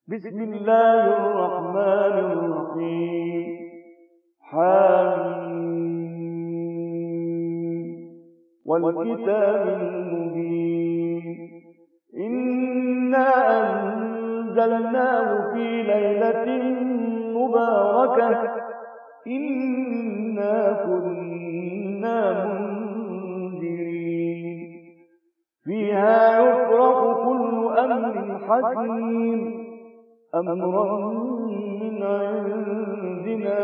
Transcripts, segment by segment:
بسم الله الرحمن الرحيم. حميم والكتاب المبين. إنا أنزلناه في ليلة مباركة إنا كنا منذرين فيها يفرق كل أمر حكيم أمرا من عندنا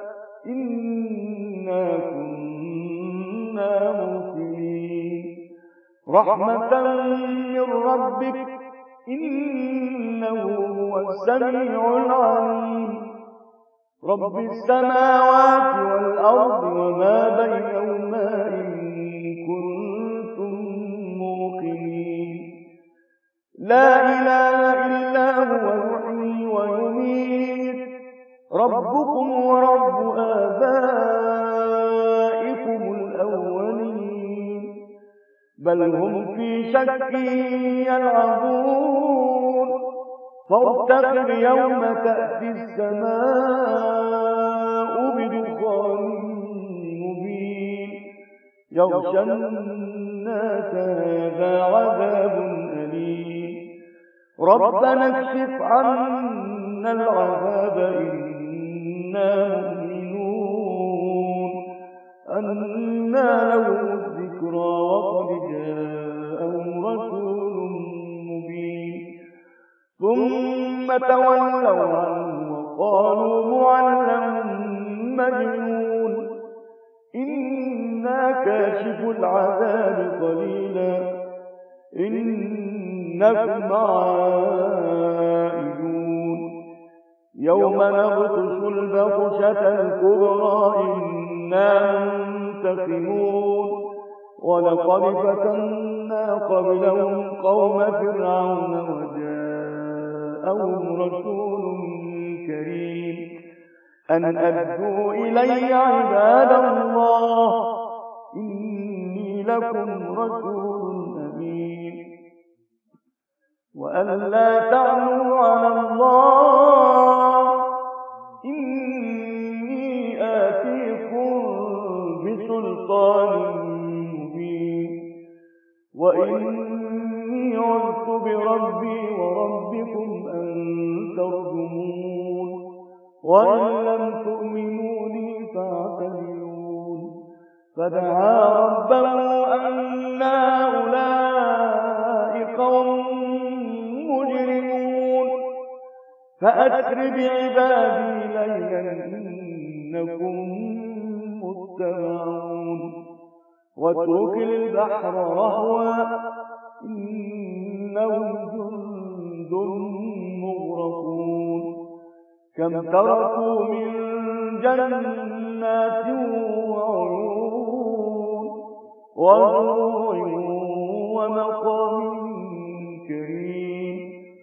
إنا كنا مرسلين رحمة من ربك إنه هو السميع العليم رب السماوات والأرض وما بينهما إن كنتم موقنين لا إله إلا هو يحيي ويميت ربكم ورب آبائكم الأولين بل هم في شك يلعبون فارتقب يوم تأتي السماء بدخان مبين يغشى الناس هذا عذاب أليم ربنا اكشف عنا العذاب إنا مؤمنون أنى لهم الذكرى وقد جاءهم رسول مبين ثم تولوا عنه وقالوا معلم مجنون إنا كاشف العذاب قليلا إنكم عائدون يوم نبطش البطشة الكبرى إنا منتقمون ولقد فتنا قبلهم قوم فرعون وجاءهم رسول كريم أن أدوا إلي عباد الله إني لكم رسول أمين وأن لا تعلوا على الله إني آتيكم بسلطان مبين وإني عذت بربي وربكم أن ترجمون وإن لم تؤمنوا لي فاعتزلون فدعا ربه أن هؤلاء قوم مجرمون فأسر بعبادي ليلا إنكم متبعون واترك البحر رهوا إنهم جند مغرقون كم تركوا من جنات وعيون وزروع ومقام كريم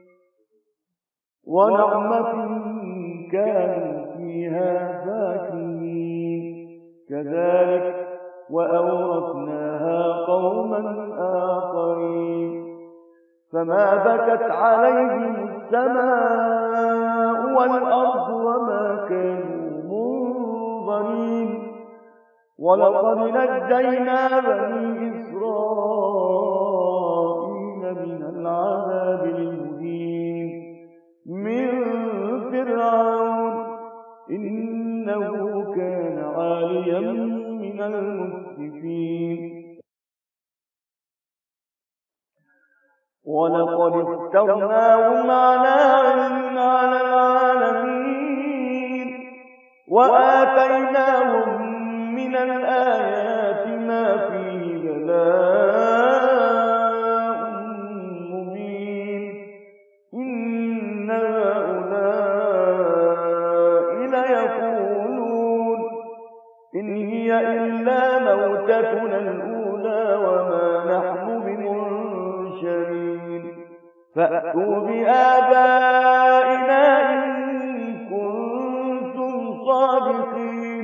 ونعمة كانوا فيها فاكهين كذلك وأورثناها قوما آخرين فما بكت عليهم السماء والأرض وما كانوا منظرين ولقد نجينا بني إسرائيل من العذاب المهين من فرعون إنه كان عاليا من المسرفين ولقد اخترناهم على علم على العالمين وآتيناهم من الآيات ما فيه بلاء مبين إن هؤلاء ليقولون إن هي إلا موتتنا الأولى وما نحن بمنشرين فأتوا بآبائنا إن كنتم صادقين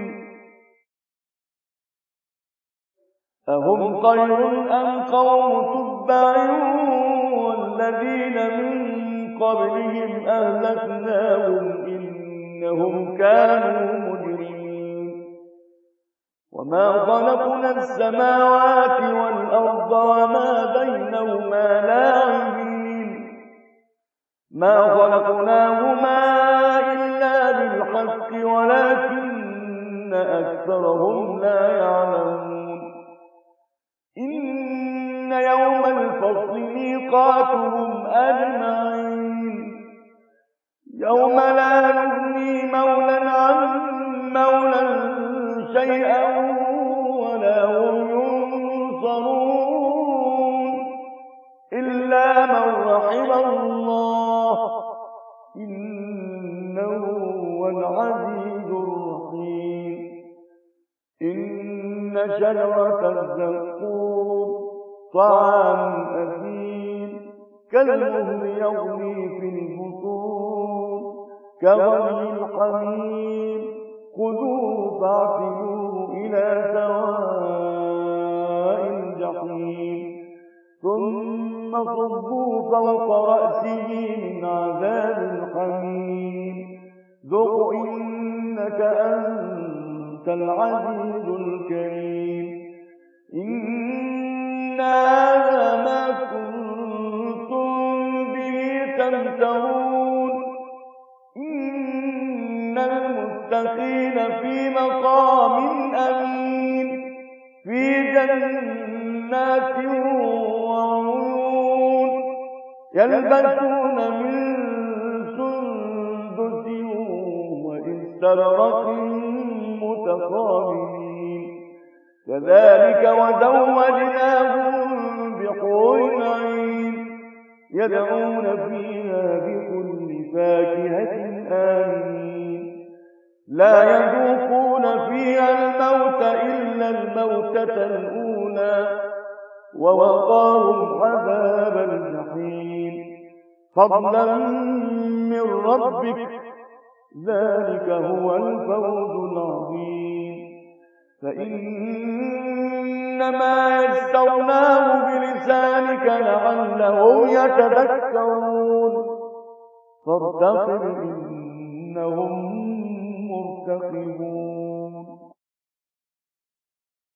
أهم خير أم قوم تبع والذين من قبلهم أهلكناهم إنهم كانوا مجرمين وما خلقنا السماوات والأرض وما بينهما لاعبين ما خلقناهما إلا بالحق ولكن أكثرهم لا يعلمون إن يوم الفصل ميقاتهم أجمعين يوم لا نغني مولى عن مولى شيئا ولا هم ينصرون إلا من رحم الله إنه هو العزيز الرحيم إن شجرة الزقوم طعام أثيم كالمهل يغلي في البطون كغلي الحميم خذوه فاعتلوه إلى سواء الجحيم ثم صبوا فوق رأسه من عذاب الحميم ذق إنك أنت العزيز الكريم إن هذا ما كنتم به تمترون إن المتقين في مقام أمين في جنات وعيون يلبسون من سندس وإستبرق متقابلين كذلك وزوجناهم بحور عين يدعون فيها بكل فاكهة آمنين لا يذوقون فيها الموت إلا الموتة الأولى ووقاهم عذاب الجحيم فضلا من ربك ذلك هو الفوز العظيم فإنما يسرناه بلسانك لعلهم يتذكرون فارتقب إنهم مرتقبون